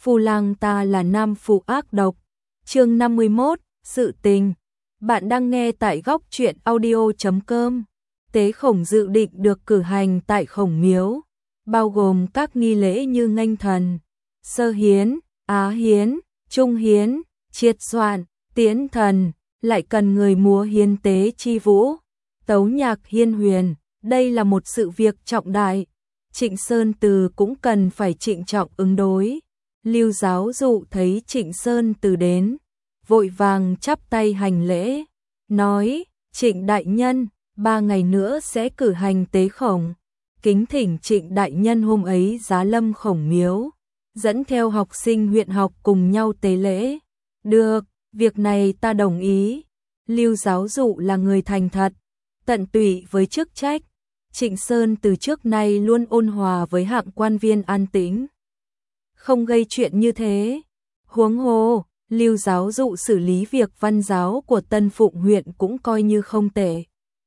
Phu lang ta là nam phụ ác độc. Chương 51, sự tình. Bạn đang nghe tại góc truyện audio.com. Tế khổng dự định được cử hành tại khổng miếu, bao gồm các nghi lễ như nghênh thần, sơ hiến, á hiến, trung hiến, triệt soạn, tiễn thần, lại cần người múa hiến tế chi vũ, tấu nhạc hiên huyền. Đây là một sự việc trọng đại. Trịnh Sơn Từ cũng cần phải trịnh trọng ứng đối. Lưu Giáo Dụ thấy Trịnh Sơn Từ đến, vội vàng chắp tay hành lễ, nói: Trịnh đại nhân, 3 ngày nữa sẽ cử hành tế khổng, kính thỉnh Trịnh đại nhân hôm ấy giá lâm khổng miếu, dẫn theo học sinh huyện học cùng nhau tế lễ. Được, việc này ta đồng ý. Lưu Giáo Dụ là người thành thật, tận tụy với chức trách. Trịnh Sơn từ trước nay luôn ôn hòa với hạng quan viên an tĩnh, không gây chuyện như thế. Huống hồ, Lưu Giáo Dụ xử lý việc văn giáo của Tân Phụng huyện cũng coi như không tệ.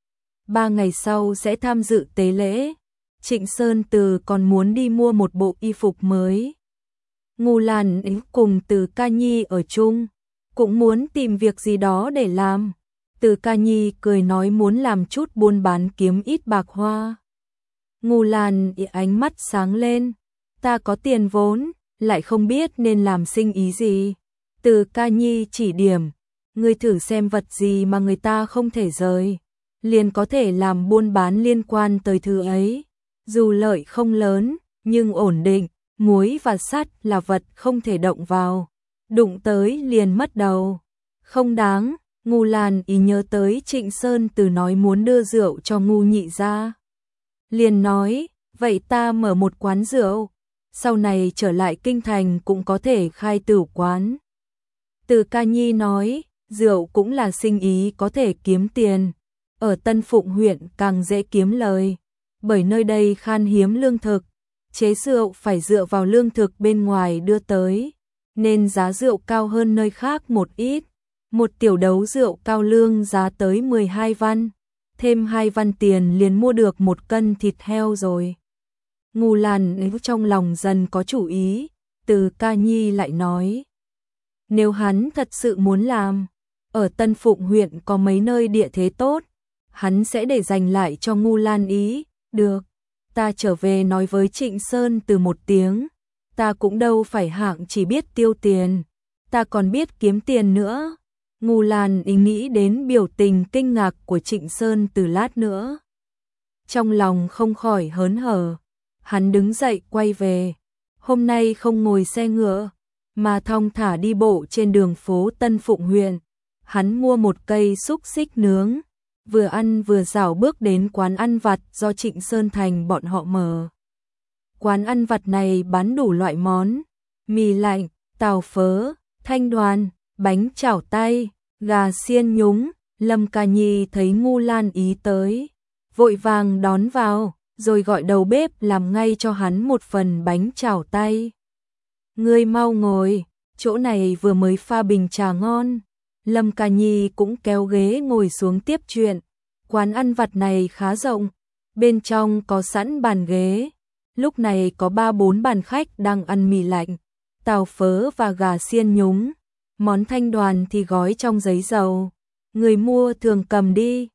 3 ngày sau sẽ tham dự tế lễ. Trịnh Sơn Từ còn muốn đi mua một bộ y phục mới. Ngô Lan cùng Từ Ca Nhi ở chung, cũng muốn tìm việc gì đó để làm. Từ Ca Nhi cười nói muốn làm chút buôn bán kiếm ít bạc hoa. Ngô Lan ánh mắt sáng lên, ta có tiền vốn, lại không biết nên làm sinh ý gì. Từ Ca Nhi chỉ điểm, ngươi thử xem vật gì mà người ta không thể rời, liền có thể làm buôn bán liên quan tới thứ ấy. Dù lợi không lớn, nhưng ổn định. Muối và sắt là vật không thể động vào, đụng tới liền mất đầu. Không đáng. Ngô Lan ý nhớ tới Trịnh Sơn Từ nói muốn đưa rượu cho Ngô nhị gia, liền nói: vậy ta mở một quán rượu, sau này trở lại kinh thành cũng có thể khai tửu quán. Từ Ca Nhi nói: rượu cũng là sinh ý có thể kiếm tiền, ở Tân Phụng huyện càng dễ kiếm lời, bởi nơi đây khan hiếm lương thực, chế rượu phải dựa vào lương thực bên ngoài đưa tới, nên giá rượu cao hơn nơi khác một ít. Một tiểu đấu rượu cao lương giá tới 12 văn, thêm 2 văn tiền liền mua được 1 cân thịt heo rồi. Ngô Lan trong lòng dần có chủ ý. Từ Ca Nhi lại nói: nếu hắn thật sự muốn làm, ở Tân Phụng huyện có mấy nơi địa thế tốt, hắn sẽ để dành lại cho Ngô Lan ý. Được, ta trở về nói với Trịnh Sơn Từ một tiếng, ta cũng đâu phải hạng chỉ biết tiêu tiền, ta còn biết kiếm tiền nữa. Ngô Lan ý nghĩ đến biểu tình kinh ngạc của Trịnh Sơn Từ lát nữa, trong lòng không khỏi hớn hở. Hắn đứng dậy quay về, hôm nay không ngồi xe ngựa, mà thong thả đi bộ trên đường phố Tân Phụng huyện. Hắn mua một cây xúc xích nướng, vừa ăn vừa dạo bước đến quán ăn vặt do Trịnh Sơn Thành bọn họ mở. Quán ăn vặt này bán đủ loại món: mì lạnh, tàu phớ, thanh đoàn, bánh chảo tay, gà xiên nhúng. Lâm Ca Nhi thấy Ngô Lan ý tới, vội vàng đón vào, rồi gọi đầu bếp làm ngay cho hắn một phần bánh chảo tay. Ngươi mau ngồi, chỗ này vừa mới pha bình trà ngon. Lâm Ca Nhi cũng kéo ghế ngồi xuống tiếp chuyện. Quán ăn vặt này khá rộng, bên trong có sẵn bàn ghế. Lúc này có 3-4 bàn khách đang ăn mì lạnh, tàu phớ và gà xiên nhúng. Món thanh đoàn thì gói trong giấy dầu, người mua thường cầm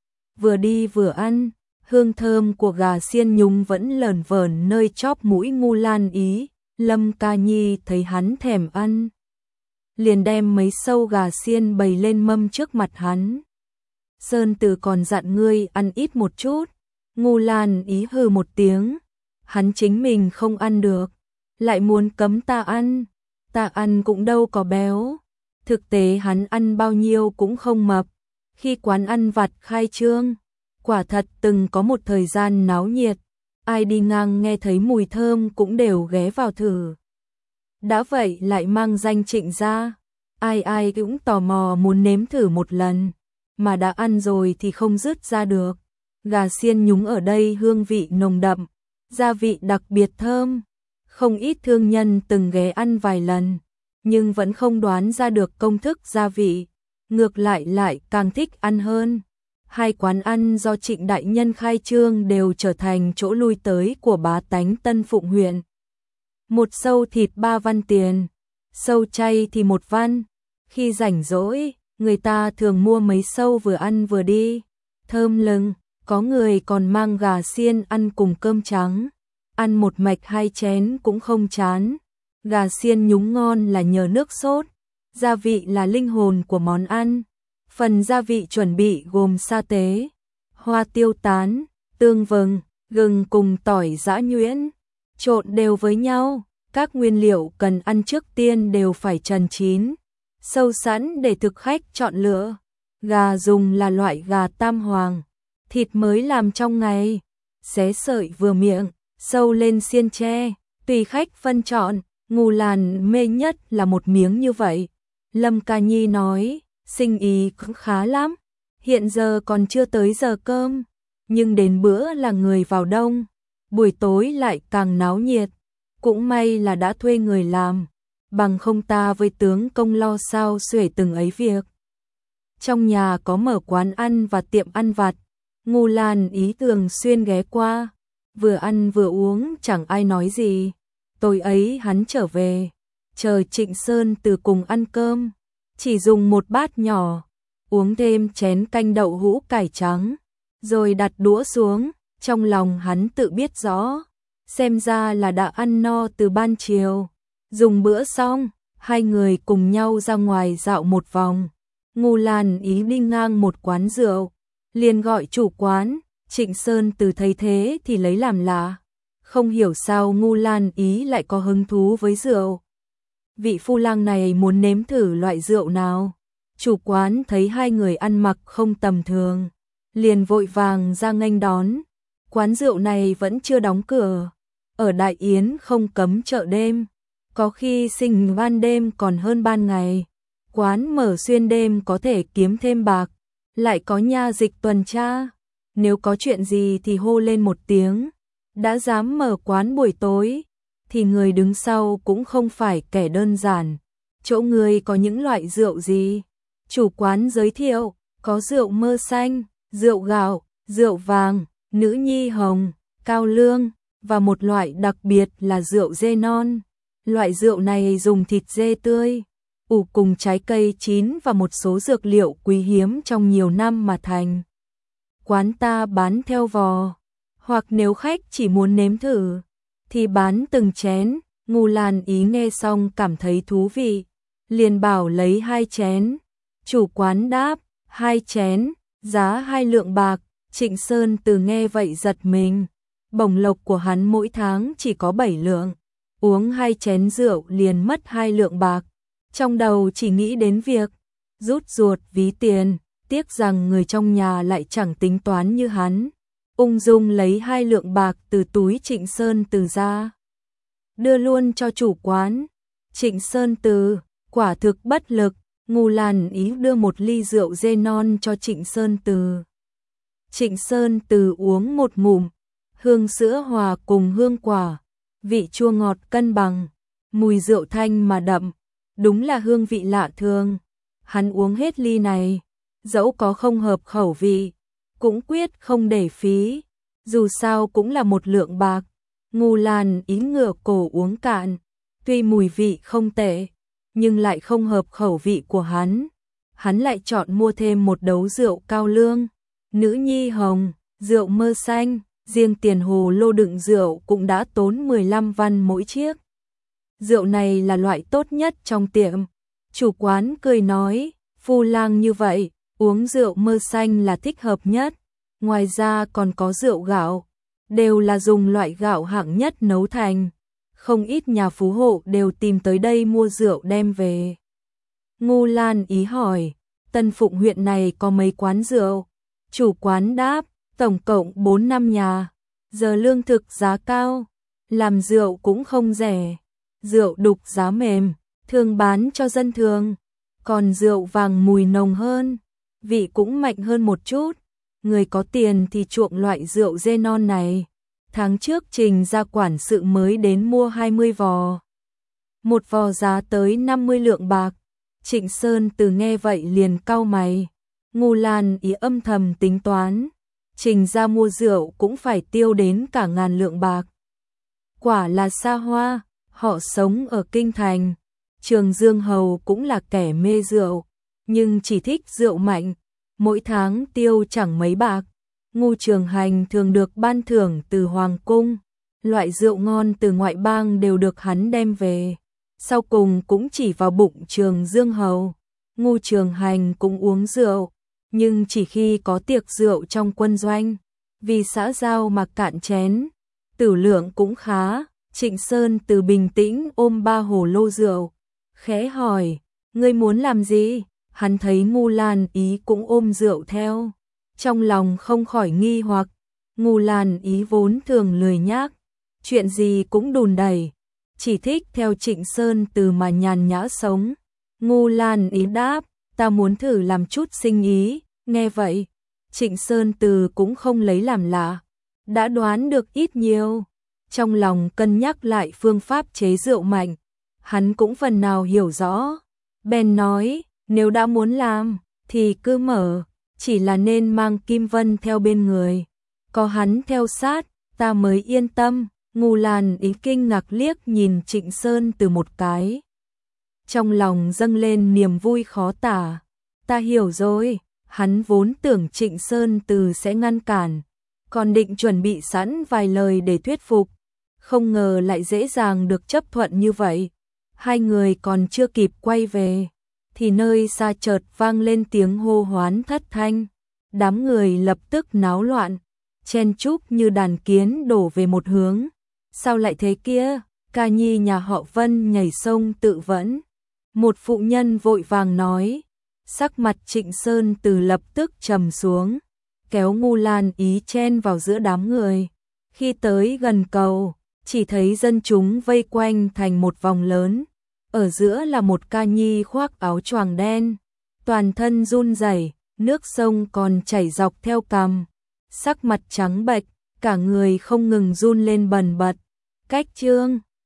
đi vừa ăn. Hương thơm của gà xiên nhúng vẫn lởn vởn nơi chóp mũi Ngô Lan ý. Lâm Ca Nhi thấy hắn thèm ăn, liền đem mấy sâu gà xiên bày lên mâm trước mặt hắn. Sơn Từ còn dặn ngươi ăn ít một chút. Ngô Lan ý hừ một tiếng, hắn chính mình không ăn được, lại muốn cấm ta ăn cũng đâu có béo. Thực tế hắn ăn bao nhiêu cũng không mập. Khi quán ăn vặt khai trương, quả thật từng có một thời gian náo nhiệt, ai đi ngang nghe thấy mùi thơm cũng đều ghé vào thử. Đã vậy lại mang danh Trịnh gia, ai cũng tò mò muốn nếm thử một lần, mà đã ăn rồi thì không dứt ra được. Gà xiên nhúng ở đây hương vị nồng đậm, gia vị đặc biệt thơm. Không ít thương nhân từng ghé ăn vài lần, nhưng vẫn không đoán ra được công thức gia vị, ngược lại càng thích ăn hơn. 2 quán ăn do Trịnh đại nhân khai trương đều trở thành chỗ lui tới của bá tánh Tân Phụng huyện. Một sâu thịt 3 văn tiền, sâu chay thì một văn. Khi rảnh rỗi, người ta thường mua mấy sâu vừa ăn vừa đi, thơm lừng. Có người còn mang gà xiên ăn cùng cơm trắng, ăn một mạch 2 chén cũng không chán. Gà xiên nhúng ngon là nhờ nước sốt, gia vị là linh hồn của món ăn. Phần gia vị chuẩn bị gồm sa tế, hoa tiêu tán, tương vừng, gừng cùng tỏi giã nhuyễn, trộn đều với nhau. Các nguyên liệu cần ăn trước tiên đều phải trần chín, sâu sẵn để thực khách chọn lựa. Gà dùng là loại gà tam hoàng, thịt mới làm trong ngày, xé sợi vừa miệng, sâu lên xiên tre, tùy khách phân chọn. Ngô Lan mê nhất là một miếng như vậy. Lâm Ca Nhi nói, sinh ý cũng khá lắm, hiện giờ còn chưa tới giờ cơm, nhưng đến bữa là người vào đông, buổi tối lại càng náo nhiệt. Cũng may là đã thuê người làm, bằng không ta với tướng công lo sao xuể từng ấy việc. Trong nhà có mở quán ăn và tiệm ăn vặt, Ngô Lan ý thường xuyên ghé qua, vừa ăn vừa uống chẳng ai nói gì. Tối ấy hắn trở về, chờ Trịnh Sơn Từ cùng ăn cơm, chỉ dùng một bát nhỏ, uống thêm chén canh đậu hũ cải trắng, rồi đặt đũa xuống. Trong lòng hắn tự biết rõ, xem ra là đã ăn no từ ban chiều. Dùng bữa xong, hai người cùng nhau ra ngoài dạo một vòng. Ngô Lan ý đi ngang một quán rượu, liền gọi chủ quán. Trịnh Sơn Từ thấy thế thì lấy làm lạ, không hiểu sao Ngô Lan ý lại có hứng thú với rượu. Vị phu lang này muốn nếm thử loại rượu nào? Chủ quán thấy hai người ăn mặc không tầm thường, liền vội vàng ra nghênh đón. Quán rượu này vẫn chưa đóng cửa, ở Đại Yến không cấm chợ đêm, có khi sinh ban đêm còn hơn ban ngày. Quán mở xuyên đêm có thể kiếm thêm bạc, lại có nha dịch tuần tra, nếu có chuyện gì thì hô lên một tiếng. Đã dám mở quán buổi tối, thì người đứng sau cũng không phải kẻ đơn giản. Chỗ người có những loại rượu gì? Chủ quán giới thiệu, có rượu mơ xanh, rượu gạo, rượu vàng, nữ nhi hồng, cao lương, và một loại đặc biệt là rượu dê non. Loại rượu này dùng thịt dê tươi, ủ cùng trái cây chín và một số dược liệu quý hiếm trong nhiều năm mà thành. Quán ta bán theo vò, hoặc nếu khách chỉ muốn nếm thử, thì bán từng chén. Ngô Lan ý nghe xong cảm thấy thú vị, liền bảo lấy 2 chén. Chủ quán đáp, 2 chén, giá 2 lượng bạc. Trịnh Sơn Từ nghe vậy giật mình, bổng lộc của hắn mỗi tháng chỉ có 7 lượng, uống 2 chén rượu liền mất 2 lượng bạc. Trong đầu chỉ nghĩ đến việc rút ruột ví tiền, tiếc rằng người trong nhà lại chẳng tính toán như hắn. Ung dung lấy 2 lượng bạc từ túi Trịnh Sơn Từ ra, đưa luôn cho chủ quán. Trịnh Sơn Từ quả thực bất lực. Ngô Lan ý đưa một ly rượu dê non cho Trịnh Sơn Từ. Trịnh Sơn Từ uống một ngụm, hương sữa hòa cùng hương quả, vị chua ngọt cân bằng, mùi rượu thanh mà đậm, đúng là hương vị lạ thường. Hắn uống hết ly này, dẫu có không hợp khẩu vị, cũng quyết không để phí, dù sao cũng là 1 lượng bạc. Ngô Lan ý ngửa cổ uống cạn, tuy mùi vị không tệ, nhưng lại không hợp khẩu vị của hắn. Hắn lại chọn mua thêm một đấu rượu cao lương, nữ nhi hồng, rượu mơ xanh, riêng tiền hồ lô đựng rượu cũng đã tốn 15 văn mỗi chiếc. Rượu này là loại tốt nhất trong tiệm. Chủ quán cười nói, phu lang như vậy, uống rượu mơ xanh là thích hợp nhất. Ngoài ra còn có rượu gạo, đều là dùng loại gạo hạng nhất nấu thành. Không ít nhà phú hộ đều tìm tới đây mua rượu đem về. Ngô Lan ý hỏi, Tân Phụng huyện này có mấy quán rượu? Chủ quán đáp, tổng cộng 4-5 nhà. Giờ lương thực giá cao, làm rượu cũng không rẻ. Rượu đục giá mềm, thường bán cho dân thường. Còn rượu vàng mùi nồng hơn, vị cũng mạnh hơn một chút. Người có tiền thì chuộng loại rượu dê non này. Tháng trước Trình ra quản sự mới đến mua 20 vò. Một vò giá tới 50 lượng bạc. Trịnh Sơn Từ nghe vậy liền cau mày. Ngô Lan ý âm thầm tính toán, Trình ra mua rượu cũng phải tiêu đến cả ngàn lượng bạc. Quả là xa hoa, họ sống ở kinh thành, Trường Dương Hầu cũng là kẻ mê rượu, nhưng chỉ thích rượu mạnh, mỗi tháng tiêu chẳng mấy bạc. Ngu Trường Hành thường được ban thưởng từ Hoàng cung, loại rượu ngon từ ngoại bang đều được hắn đem về. Sau cùng cũng chỉ vào bụng Trường Dương Hầu. Ngu Trường Hành cũng uống rượu, nhưng chỉ khi có tiệc rượu trong quân doanh, vì xã giao mà cạn chén. Tử lượng cũng khá. Trịnh Sơn Từ bình tĩnh ôm 3 hồ lô rượu, khẽ hỏi, ngươi muốn làm gì? Hắn thấy Ngu Lan Ý cũng ôm rượu theo, trong lòng không khỏi nghi hoặc. Ngu Lan Ý vốn thường lười nhác, chuyện gì cũng đùn đẩy, chỉ thích theo Trịnh Sơn Từ mà nhàn nhã sống. Ngu Lan Ý đáp, ta muốn thử làm chút sinh ý. Nghe vậy, Trịnh Sơn Từ cũng không lấy làm lạ, đã đoán được ít nhiều. Trong lòng cân nhắc lại phương pháp chế rượu mạnh, hắn cũng phần nào hiểu rõ. Bèn nói, nếu đã muốn làm, thì cứ mở, chỉ là nên mang Kim Vân theo bên người. Có hắn theo sát, ta mới yên tâm. Ngu Lan Ý kinh ngạc liếc nhìn Trịnh Sơn Từ một cái. Trong lòng dâng lên niềm vui khó tả. Ta hiểu rồi, hắn vốn tưởng Trịnh Sơn Từ sẽ ngăn cản, còn định chuẩn bị sẵn vài lời để thuyết phục. Không ngờ lại dễ dàng được chấp thuận như vậy. Hai người còn chưa kịp quay về, thì nơi xa chợt vang lên tiếng hô hoán thất thanh. Đám người lập tức náo loạn, chen chúc như đàn kiến đổ về một hướng. Sao lại thế kia? Ca nhi nhà họ Vân nhảy sông tự vẫn. Một phụ nhân vội vàng nói. Sắc mặt Trịnh Sơn Từ lập tức trầm xuống, kéo Ngu Lan Ý chen vào giữa đám người. Khi tới gần cầu, chỉ thấy dân chúng vây quanh thành một vòng lớn. Ở giữa là một ca nhi khoác áo choàng đen, toàn thân run rẩy, nước sông còn chảy dọc theo cằm, sắc mặt trắng bệch, cả người không ngừng run lên bần bật. Cách Trương